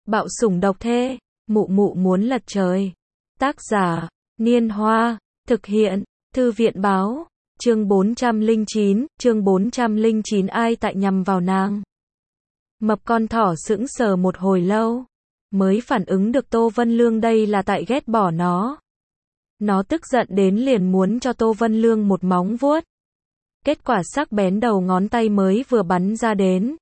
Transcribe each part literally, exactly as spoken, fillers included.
Bạo sủng độc thê, mụ mụ muốn lật trời. Tác giả, Niên Hoa, thực hiện, Thư viện báo, chương bốn trăm lẻ chín, chương bốn trăm lẻ chín ai tại nhằm vào nàng. Mập con thỏ sững sờ một hồi lâu, mới phản ứng được Tô Vân Lương đây là tại ghét bỏ nó. Nó tức giận đến liền muốn cho Tô Vân Lương một móng vuốt. Kết quả sắc bén đầu ngón tay mới vừa bắn ra đến,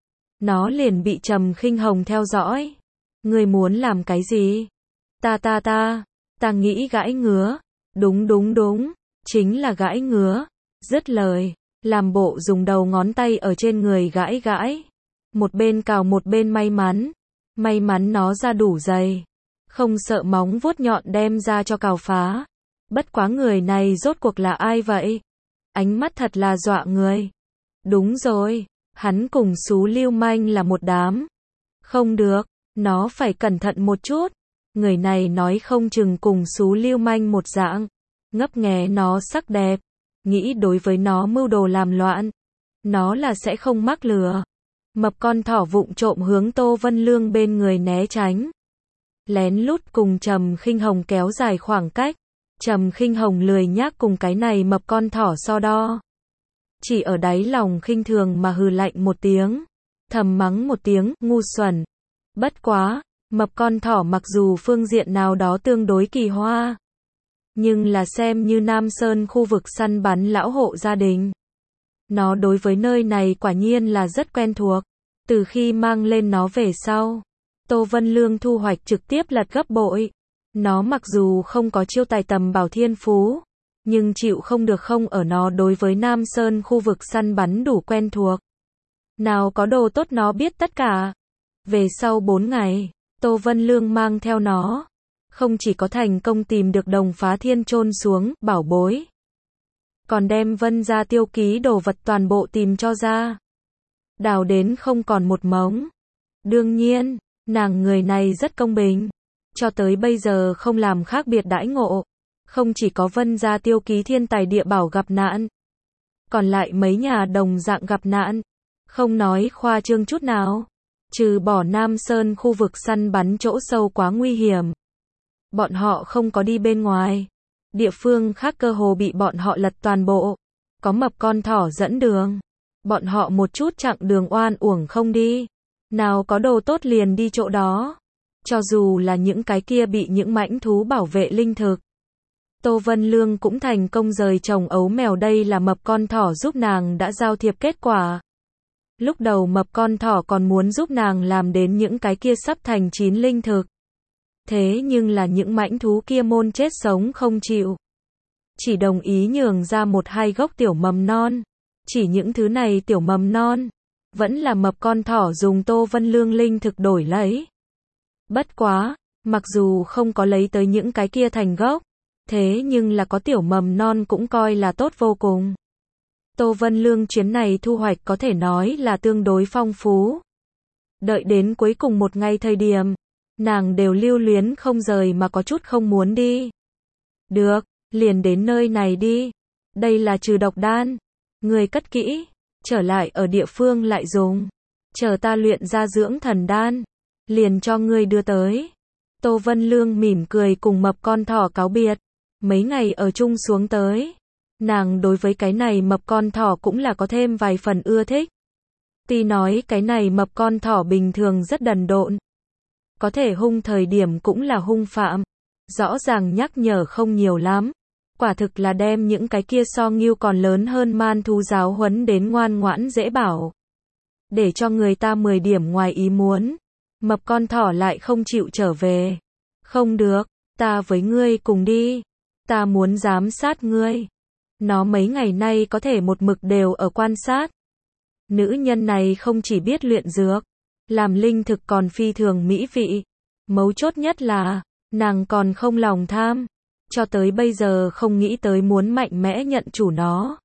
nó liền bị Trầm Khinh Hồng theo dõi. Ngươi muốn làm cái gì? Ta ta ta, ta nghĩ gãi ngứa. Đúng đúng đúng, chính là gãi ngứa. Dứt lời, làm bộ dùng đầu ngón tay ở trên người gãi gãi. Một bên cào một bên may mắn. May mắn nó ra đủ dày, không sợ móng vuốt nhọn đem ra cho cào phá. Bất quá người này rốt cuộc là ai vậy? Ánh mắt thật là dọa người. Đúng rồi, hắn cùng xú lưu manh là một đám. Không được, nó phải cẩn thận một chút. Người này nói không chừng cùng xú lưu manh một dạng. Ngấp nghé nó sắc đẹp, nghĩ đối với nó mưu đồ làm loạn, nó là sẽ không mắc lừa. Mập con thỏ vụng trộm hướng Tô Vân Lương bên người né tránh, lén lút cùng Trầm Khinh Hồng kéo dài khoảng cách. Trầm Khinh Hồng lười nhác cùng cái này mập con thỏ so đo, chỉ ở đáy lòng khinh thường mà hừ lạnh một tiếng, thầm mắng một tiếng, ngu xuẩn. Bất quá, mập con thỏ mặc dù phương diện nào đó tương đối kỳ hoa, nhưng là xem như Nam Sơn khu vực săn bắn lão hộ gia đình. Nó đối với nơi này quả nhiên là rất quen thuộc. Từ khi mang lên nó về sau, Tô Vân Lương thu hoạch trực tiếp lật gấp bội. Nó mặc dù không có chiêu tài tầm bảo thiên phú, nhưng chịu không được không ở nó đối với Nam Sơn khu vực săn bắn đủ quen thuộc. Nào có đồ tốt nó biết tất cả. Về sau bốn ngày, Tô Vân Lương mang theo nó, không chỉ có thành công tìm được đồng phá thiên chôn xuống bảo bối, còn đem Vân gia tiêu ký đồ vật toàn bộ tìm cho ra, đào đến không còn một mống. Đương nhiên, nàng người này rất công bình, cho tới bây giờ không làm khác biệt đãi ngộ. Không chỉ có Vân gia tiêu ký thiên tài địa bảo gặp nạn, còn lại mấy nhà đồng dạng gặp nạn. Không nói khoa trương chút nào, trừ bỏ Nam Sơn khu vực săn bắn chỗ sâu quá nguy hiểm, bọn họ không có đi bên ngoài. Địa phương khác cơ hồ bị bọn họ lật toàn bộ. Có mập con thỏ dẫn đường, bọn họ một chút chặng đường oan uổng không đi. Nào có đồ tốt liền đi chỗ đó. Cho dù là những cái kia bị những mãnh thú bảo vệ linh thực, Tô Vân Lương cũng thành công rời chồng ấu mèo. Đây là mập con thỏ giúp nàng đã giao thiệp kết quả. Lúc đầu mập con thỏ còn muốn giúp nàng làm đến những cái kia sắp thành chín linh thực. Thế nhưng là những mãnh thú kia môn chết sống không chịu, chỉ đồng ý nhường ra một hai gốc tiểu mầm non. Chỉ những thứ này tiểu mầm non, vẫn là mập con thỏ dùng Tô Vân Lương linh thực đổi lấy. Bất quá, mặc dù không có lấy tới những cái kia thành gốc, thế nhưng là có tiểu mầm non cũng coi là tốt vô cùng. Tô Vân Lương chuyến này thu hoạch có thể nói là tương đối phong phú. Đợi đến cuối cùng một ngày thời điểm, nàng đều lưu luyến không rời mà có chút không muốn đi. Được, liền đến nơi này đi. Đây là trừ độc đan. Người cất kỹ, trở lại ở địa phương lại dùng. Chờ ta luyện ra dưỡng thần đan, liền cho ngươi đưa tới. Tô Vân Lương mỉm cười cùng mập con thỏ cáo biệt. Mấy ngày ở chung xuống tới, nàng đối với cái này mập con thỏ cũng là có thêm vài phần ưa thích. Tuy nói cái này mập con thỏ bình thường rất đần độn, có thể hung thời điểm cũng là hung phạm, rõ ràng nhắc nhở không nhiều lắm. Quả thực là đem những cái kia so nghêu còn lớn hơn man thú giáo huấn đến ngoan ngoãn dễ bảo, để cho người ta mười điểm ngoài ý muốn. Mập con thỏ lại không chịu trở về. Không được, ta với ngươi cùng đi. Ta muốn giám sát ngươi. Nó mấy ngày nay có thể một mực đều ở quan sát. Nữ nhân này không chỉ biết luyện dược, làm linh thực còn phi thường mỹ vị. Mấu chốt nhất là, nàng còn không lòng tham. Cho tới bây giờ không nghĩ tới muốn mạnh mẽ nhận chủ nó.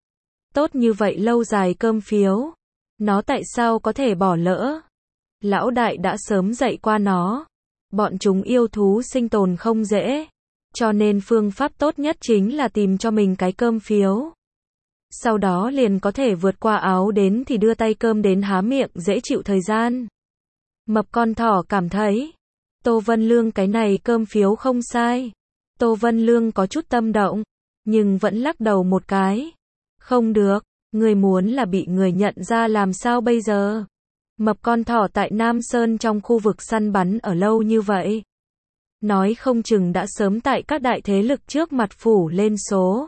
Tốt như vậy lâu dài cơm phiếu, nó tại sao có thể bỏ lỡ? Lão đại đã sớm dạy qua nó. Bọn chúng yêu thú sinh tồn không dễ, cho nên phương pháp tốt nhất chính là tìm cho mình cái cơm phiếu. Sau đó liền có thể vượt qua áo đến thì đưa tay cơm đến há miệng dễ chịu thời gian. Mập con thỏ cảm thấy, Tô Vân Lương cái này cơm phiếu không sai. Tô Vân Lương có chút tâm động, nhưng vẫn lắc đầu một cái. Không được, người muốn là bị người nhận ra làm sao bây giờ? Mập con thỏ tại Nam Sơn trong khu vực săn bắn ở lâu như vậy. Nói không chừng đã sớm tại các đại thế lực trước mặt phủ lên số.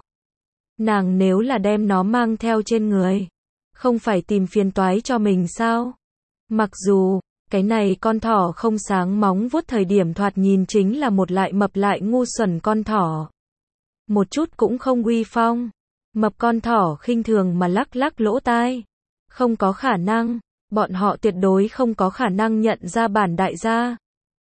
Nàng nếu là đem nó mang theo trên người, không phải tìm phiền toái cho mình sao? Mặc dù, cái này con thỏ không sáng móng vuốt thời điểm thoạt nhìn chính là một lại mập lại ngu xuẩn con thỏ. Một chút cũng không uy phong. Mập con thỏ khinh thường mà lắc lắc lỗ tai. Không có khả năng, bọn họ tuyệt đối không có khả năng nhận ra bản đại gia.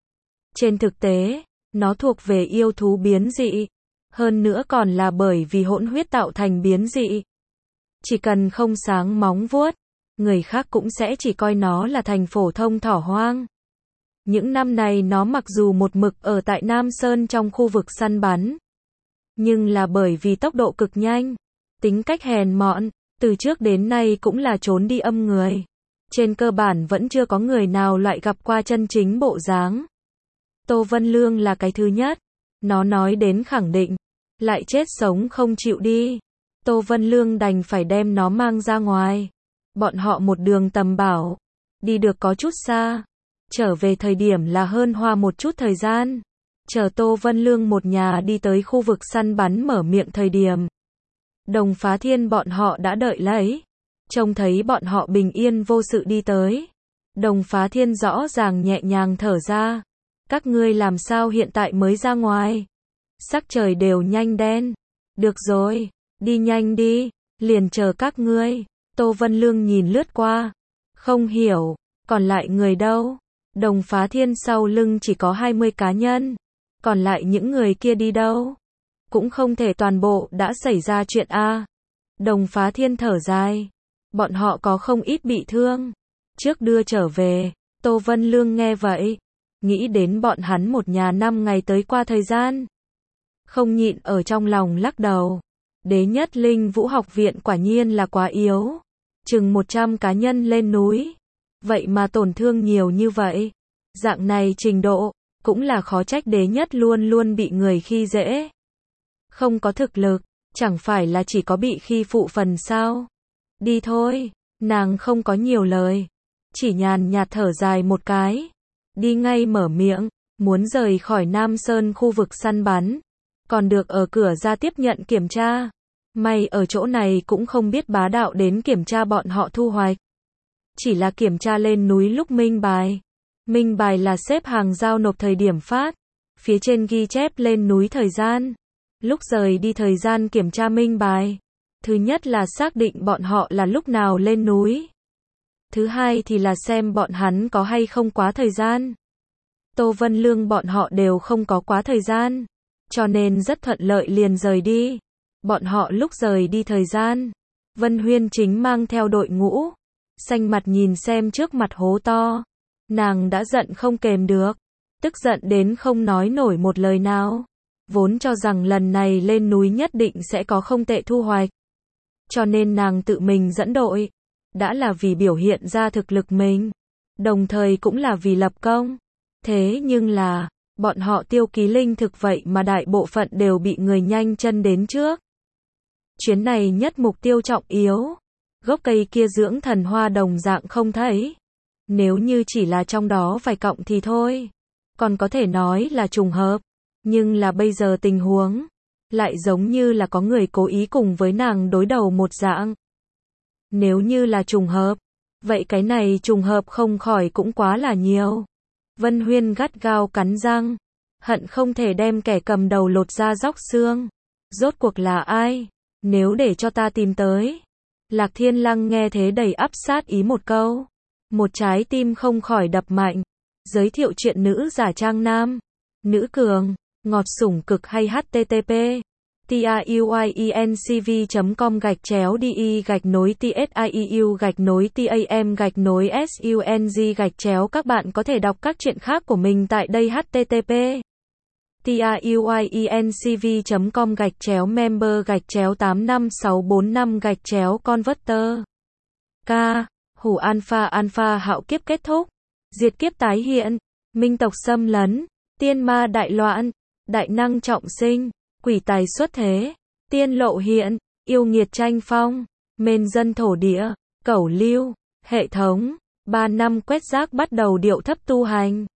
Trên thực tế, nó thuộc về yêu thú biến dị. Hơn nữa còn là bởi vì hỗn huyết tạo thành biến dị. Chỉ cần không sáng móng vuốt, người khác cũng sẽ chỉ coi nó là thành phổ thông thỏ hoang. Những năm này nó mặc dù một mực ở tại Nam Sơn trong khu vực săn bắn, nhưng là bởi vì tốc độ cực nhanh, tính cách hèn mọn, từ trước đến nay cũng là trốn đi âm người. Trên cơ bản vẫn chưa có người nào lại gặp qua chân chính bộ dáng. Tô Vân Lương là cái thứ nhất, nó nói đến khẳng định, lại chết sống không chịu đi. Tô Vân Lương đành phải đem nó mang ra ngoài. Bọn họ một đường tầm bảo, đi được có chút xa, trở về thời điểm là hơn hoa một chút thời gian. Chờ Tô Vân Lương một nhà đi tới khu vực săn bắn mở miệng thời điểm, Đồng Phá Thiên bọn họ đã đợi lấy. Trông thấy bọn họ bình yên vô sự đi tới, Đồng Phá Thiên rõ ràng nhẹ nhàng thở ra. Các ngươi làm sao hiện tại mới ra ngoài? Sắc trời đều nhanh đen. Được rồi, đi nhanh đi, liền chờ các ngươi. Tô Vân Lương nhìn lướt qua, không hiểu, còn lại người đâu? Đồng Phá Thiên sau lưng chỉ có hai mươi cá nhân, còn lại những người kia đi đâu? Cũng không thể toàn bộ đã xảy ra chuyện a. Đồng Phá Thiên thở dài, bọn họ có không ít bị thương, trước đưa trở về. Tô Vân Lương nghe vậy, nghĩ đến bọn hắn một nhà năm ngày tới qua thời gian, không nhịn ở trong lòng lắc đầu. Đế Nhất Linh Vũ học viện quả nhiên là quá yếu. Chừng một trăm cá nhân lên núi, vậy mà tổn thương nhiều như vậy. Dạng này trình độ, cũng là khó trách Đế Nhất luôn luôn bị người khi dễ. Không có thực lực, chẳng phải là chỉ có bị khi phụ phần sao? Đi thôi, nàng không có nhiều lời, chỉ nhàn nhạt thở dài một cái, đi ngay mở miệng, muốn rời khỏi Nam Sơn khu vực săn bắn, còn được ở cửa ra tiếp nhận kiểm tra. May ở chỗ này cũng không biết bá đạo đến kiểm tra bọn họ thu hoạch. Chỉ là kiểm tra lên núi lúc minh bài. Minh bài là xếp hàng giao nộp thời điểm phát. Phía trên ghi chép lên núi thời gian. Lúc rời đi thời gian kiểm tra minh bài. Thứ nhất là xác định bọn họ là lúc nào lên núi. Thứ hai thì là xem bọn hắn có hay không quá thời gian. Tô Vân Lương bọn họ đều không có quá thời gian, cho nên rất thuận lợi liền rời đi. Bọn họ lúc rời đi thời gian, Vân Huyên chính mang theo đội ngũ, xanh mặt nhìn xem trước mặt hố to. Nàng đã giận không kềm được, tức giận đến không nói nổi một lời nào. Vốn cho rằng lần này lên núi nhất định sẽ có không tệ thu hoạch, cho nên nàng tự mình dẫn đội, đã là vì biểu hiện ra thực lực mình, đồng thời cũng là vì lập công. Thế nhưng là, bọn họ tiêu ký linh thực vậy mà đại bộ phận đều bị người nhanh chân đến trước. Chuyến này nhất mục tiêu trọng yếu, gốc cây kia dưỡng thần hoa đồng dạng không thấy. Nếu như chỉ là trong đó vài cọng thì thôi, còn có thể nói là trùng hợp, nhưng là bây giờ tình huống, lại giống như là có người cố ý cùng với nàng đối đầu một dạng. Nếu như là trùng hợp, vậy cái này trùng hợp không khỏi cũng quá là nhiều. Vân Huyên gắt gao cắn răng, hận không thể đem kẻ cầm đầu lột ra róc xương. Rốt cuộc là ai? Nếu để cho ta tìm tới. Lạc Thiên Lăng nghe thế đầy ắp sát ý một câu. Một trái tim không khỏi đập mạnh. Giới thiệu chuyện nữ giả trang nam. Nữ cường, ngọt sủng cực hay http tiuyencv.com gạch chéo đi gạch nối tsiu gạch nối tam gạch nối sung gạch chéo. Các bạn có thể đọc các chuyện khác của mình tại đây. Http tiuyencv.com gạch chéo member gạch chéo tám năm sáu bốn năm gạch chéo converter. K. Hủ alpha alpha hạo kiếp kết thúc. diệt kiếp tái hiện, minh tộc xâm lấn, tiên ma đại loạn, đại năng trọng sinh, quỷ tài xuất thế, tiên lộ hiện, yêu nghiệt tranh phong, mên dân thổ địa, cẩu lưu, hệ thống, ba năm quét rác bắt đầu điệu thấp tu hành.